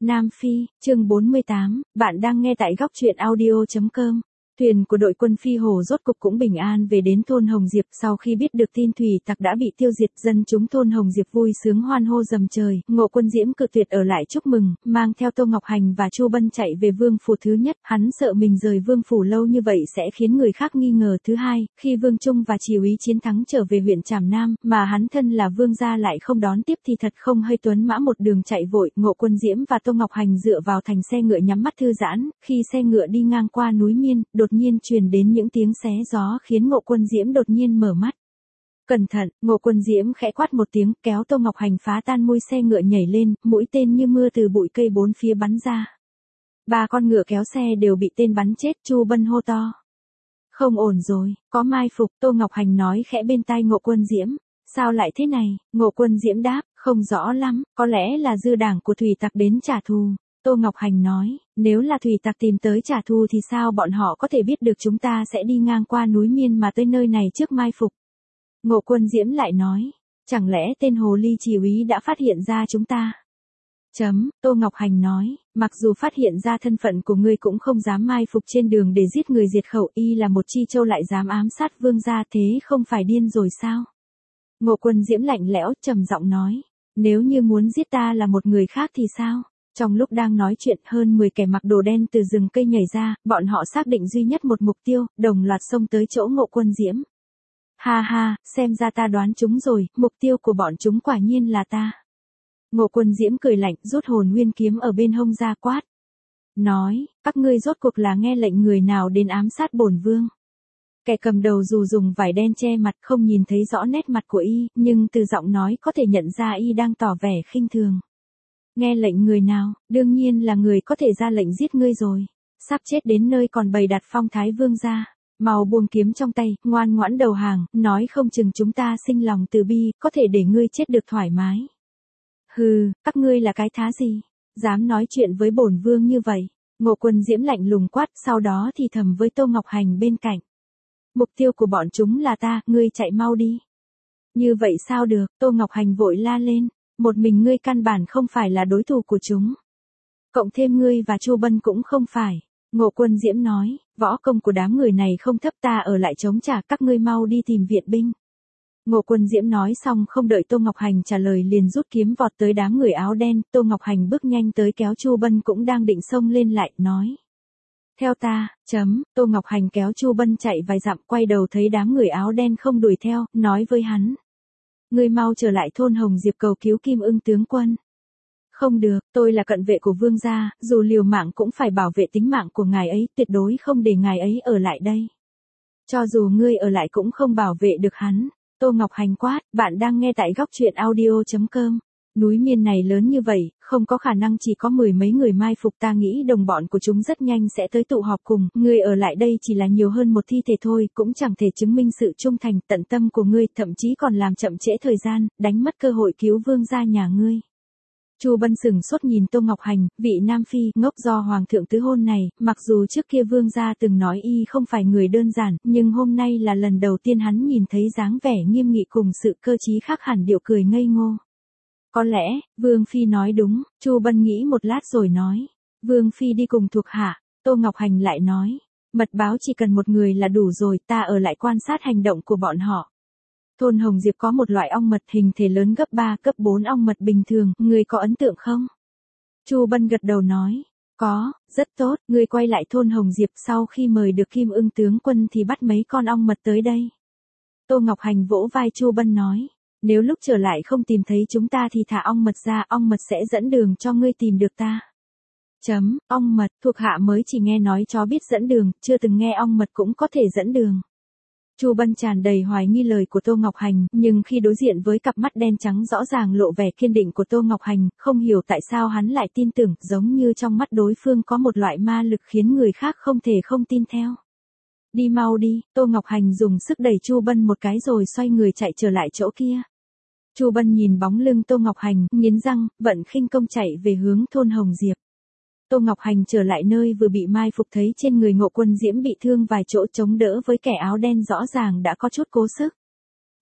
Nam Phi, chương 48, bạn đang nghe tại góc truyện audio.com. Thuyền của đội quân Phi Hồ rốt cục cũng bình an về đến thôn Hồng Diệp sau khi biết được tin thủy tặc đã bị tiêu diệt, dân chúng thôn Hồng Diệp vui sướng hoan hô dầm trời. Ngộ Quân Diễm cự tuyệt ở lại chúc mừng, mang theo Tô Ngọc Hành và Chu Bân chạy về Vương phủ. Thứ nhất, hắn sợ mình rời Vương phủ lâu như vậy sẽ khiến người khác nghi ngờ. Thứ hai, khi Vương Trung và Chỉ úy Chiến Thắng trở về huyện Trảm Nam, mà hắn thân là vương gia lại không đón tiếp thì thật không hay. Tuấn mã một đường chạy vội, Ngộ Quân Diễm và Tô Ngọc Hành dựa vào thành xe ngựa nhắm mắt thư giãn. Khi xe ngựa đi ngang qua núi Miên, đột nhiên truyền đến những tiếng xé gió khiến Ngộ Quân Diễm đột nhiên mở mắt. Cẩn thận, Ngộ Quân Diễm khẽ quát một tiếng, kéo Tô Ngọc Hành phá tan mui xe ngựa nhảy lên, mũi tên như mưa từ bụi cây bốn phía bắn ra. Ba con ngựa kéo xe đều bị tên bắn chết. Chu Bân hô to: không ổn rồi, có mai phục. Tô Ngọc Hành nói khẽ bên tai Ngộ Quân Diễm: sao lại thế này? Ngộ Quân Diễm đáp: không rõ lắm, có lẽ là dư đảng của thủy tặc đến trả thù. Tô Ngọc Hành nói: nếu là thủy tặc tìm tới trả thù thì sao bọn họ có thể biết được chúng ta sẽ đi ngang qua núi Miên mà tới nơi này trước mai phục? Ngộ Quân Diễm lại nói: chẳng lẽ tên hồ ly Chỉ úy đã phát hiện ra chúng ta? Tô Ngọc Hành nói: mặc dù phát hiện ra thân phận của ngươi cũng không dám mai phục trên đường để giết người diệt khẩu, y là một chi châu lại dám ám sát vương gia, thế không phải điên rồi sao? Ngộ Quân Diễm lạnh lẽo trầm giọng nói: nếu như muốn giết ta là một người khác thì sao? Trong lúc đang nói chuyện, hơn 10 kẻ mặc đồ đen từ rừng cây nhảy ra, bọn họ xác định duy nhất một mục tiêu, đồng loạt xông tới chỗ Ngộ Quân Diễm. Ha ha, xem ra ta đoán chúng rồi, mục tiêu của bọn chúng quả nhiên là ta. Ngộ Quân Diễm cười lạnh, rút hồn nguyên kiếm ở bên hông ra quát. Nói: các ngươi rốt cuộc là nghe lệnh người nào đến ám sát bổn vương? Kẻ cầm đầu dù dùng vải đen che mặt không nhìn thấy rõ nét mặt của y, nhưng từ giọng nói có thể nhận ra y đang tỏ vẻ khinh thường. Nghe lệnh người nào? Đương nhiên là người có thể ra lệnh giết ngươi rồi. Sắp chết đến nơi còn bày đặt phong thái vương gia. Mau buông kiếm trong tay, ngoan ngoãn đầu hàng, nói không chừng chúng ta sinh lòng từ bi, có thể để ngươi chết được thoải mái. Hừ, các ngươi là cái thá gì? Dám nói chuyện với bổn vương như vậy? Ngộ Quân Diễm lạnh lùng quát, sau đó thì thầm với Tô Ngọc Hành bên cạnh. Mục tiêu của bọn chúng là ta, ngươi chạy mau đi. Như vậy sao được? Tô Ngọc Hành vội la lên. Một mình ngươi căn bản không phải là đối thủ của chúng. Cộng thêm ngươi và Chu Bân cũng không phải. Ngộ Quân Diễm nói: võ công của đám người này không thấp, ta ở lại chống trả, các ngươi mau đi tìm viện binh. Ngộ Quân Diễm nói xong không đợi Tô Ngọc Hành trả lời liền rút kiếm vọt tới đám người áo đen. Tô Ngọc Hành bước nhanh tới kéo Chu Bân cũng đang định xông lên lại, nói: theo ta. Tô Ngọc Hành kéo Chu Bân chạy vài dặm, quay đầu thấy đám người áo đen không đuổi theo, nói với hắn: ngươi mau trở lại thôn Hồng Diệp cầu cứu Kim Ưng tướng quân. Không được, tôi là cận vệ của vương gia, dù liều mạng cũng phải bảo vệ tính mạng của ngài ấy, tuyệt đối không để ngài ấy ở lại đây. Cho dù ngươi ở lại cũng không bảo vệ được hắn. Tô Ngọc Hành quát: bạn đang nghe tại góc truyện audio.com. Núi Miên này lớn như vậy, không có khả năng chỉ có 10 mấy người mai phục, ta nghĩ đồng bọn của chúng rất nhanh sẽ tới tụ họp cùng, ngươi ở lại đây chỉ là nhiều hơn một thi thể thôi, cũng chẳng thể chứng minh sự trung thành, tận tâm của ngươi, thậm chí còn làm chậm trễ thời gian, đánh mất cơ hội cứu vương gia nhà ngươi. Chu Bân sừng sốt nhìn Tô Ngọc Hành, vị Nam Phi ngốc do hoàng thượng tứ hôn này, mặc dù trước kia vương gia từng nói y không phải người đơn giản, nhưng hôm nay là lần đầu tiên hắn nhìn thấy dáng vẻ nghiêm nghị cùng sự cơ trí khác hẳn điệu cười ngây ngô. Có lẽ, Vương Phi nói đúng. Chu Bân nghĩ một lát rồi nói: Vương Phi đi cùng thuộc hạ. Tô Ngọc Hành lại nói: mật báo chỉ cần một người là đủ rồi, ta ở lại quan sát hành động của bọn họ. Thôn Hồng Diệp có một loại ong mật hình thể lớn gấp 3, cấp 4 ong mật bình thường, ngươi có ấn tượng không? Chu Bân gật đầu nói: có, rất tốt, ngươi quay lại thôn Hồng Diệp, sau khi mời được Kim Ưng tướng quân thì bắt mấy con ong mật tới đây. Tô Ngọc Hành vỗ vai Chu Bân nói: nếu lúc trở lại không tìm thấy chúng ta thì thả ong mật ra, ong mật sẽ dẫn đường cho ngươi tìm được ta. Ong mật, thuộc hạ mới chỉ nghe nói chó biết dẫn đường, chưa từng nghe ong mật cũng có thể dẫn đường. Chu Bân tràn đầy hoài nghi lời của Tô Ngọc Hành, nhưng khi đối diện với cặp mắt đen trắng rõ ràng lộ vẻ kiên định của Tô Ngọc Hành, không hiểu tại sao hắn lại tin tưởng, giống như trong mắt đối phương có một loại ma lực khiến người khác không thể không tin theo. Đi mau đi, Tô Ngọc Hành dùng sức đẩy Chu Bân một cái rồi xoay người chạy trở lại chỗ kia. Chu Bân nhìn bóng lưng Tô Ngọc Hành, nghiến răng, vận khinh công chạy về hướng thôn Hồng Diệp. Tô Ngọc Hành trở lại nơi vừa bị mai phục thấy trên người Ngộ Quân Diễm bị thương vài chỗ, chống đỡ với kẻ áo đen rõ ràng đã có chút cố sức.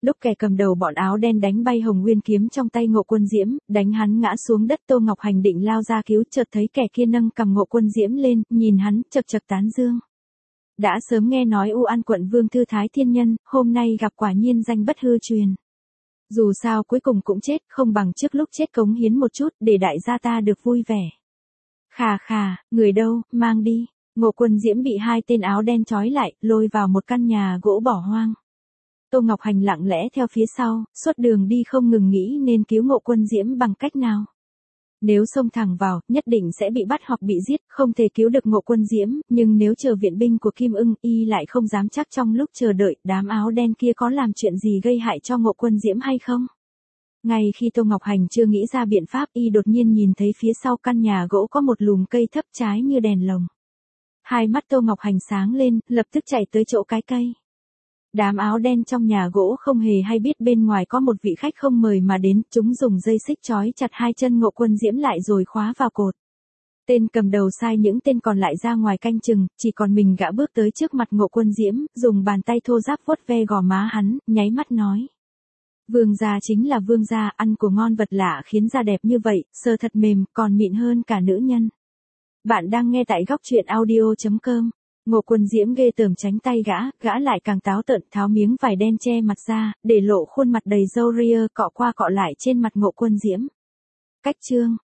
Lúc kẻ cầm đầu bọn áo đen đánh bay Hồng Nguyên kiếm trong tay Ngộ Quân Diễm, đánh hắn ngã xuống đất, Tô Ngọc Hành định lao ra cứu, chợt thấy kẻ kia nâng cầm Ngộ Quân Diễm lên, nhìn hắn, chậc chậc tán dương. Đã sớm nghe nói U An quận vương thư thái thiên nhân, hôm nay gặp quả nhiên danh bất hư truyền. Dù sao cuối cùng cũng chết, không bằng trước lúc chết cống hiến một chút, để đại gia ta được vui vẻ. Khà khà, người đâu, mang đi. Ngộ Quân Diễm bị hai tên áo đen trói lại, lôi vào một căn nhà gỗ bỏ hoang. Tô Ngọc Hành lặng lẽ theo phía sau, suốt đường đi không ngừng nghĩ nên cứu Ngộ Quân Diễm bằng cách nào. Nếu xông thẳng vào, nhất định sẽ bị bắt hoặc bị giết, không thể cứu được Ngộ Quân Diễm, nhưng nếu chờ viện binh của Kim Ưng, y lại không dám chắc trong lúc chờ đợi, đám áo đen kia có làm chuyện gì gây hại cho Ngộ Quân Diễm hay không. Ngay khi Tô Ngọc Hành chưa nghĩ ra biện pháp, y đột nhiên nhìn thấy phía sau căn nhà gỗ có một lùm cây thấp trái như đèn lồng. Hai mắt Tô Ngọc Hành sáng lên, lập tức chạy tới chỗ cái cây. Đám áo đen trong nhà gỗ không hề hay biết bên ngoài có một vị khách không mời mà đến, chúng dùng dây xích trói chặt hai chân Ngộ Quân Diễm lại rồi khóa vào cột. Tên cầm đầu sai những tên còn lại ra ngoài canh chừng, chỉ còn mình gã bước tới trước mặt Ngộ Quân Diễm, dùng bàn tay thô ráp vuốt ve gò má hắn, nháy mắt nói. Vương gia chính là vương gia, ăn của ngon vật lạ khiến da đẹp như vậy, sờ thật mềm, còn mịn hơn cả nữ nhân. Bạn đang nghe tại góc truyện audio.com. Ngộ Quân Diễm ghê tởm tránh tay gã lại càng táo tợn, tháo miếng vải đen che mặt ra, để lộ khuôn mặt đầy râu ria, cọ qua cọ lại trên mặt Ngộ Quân Diễm. Cách chương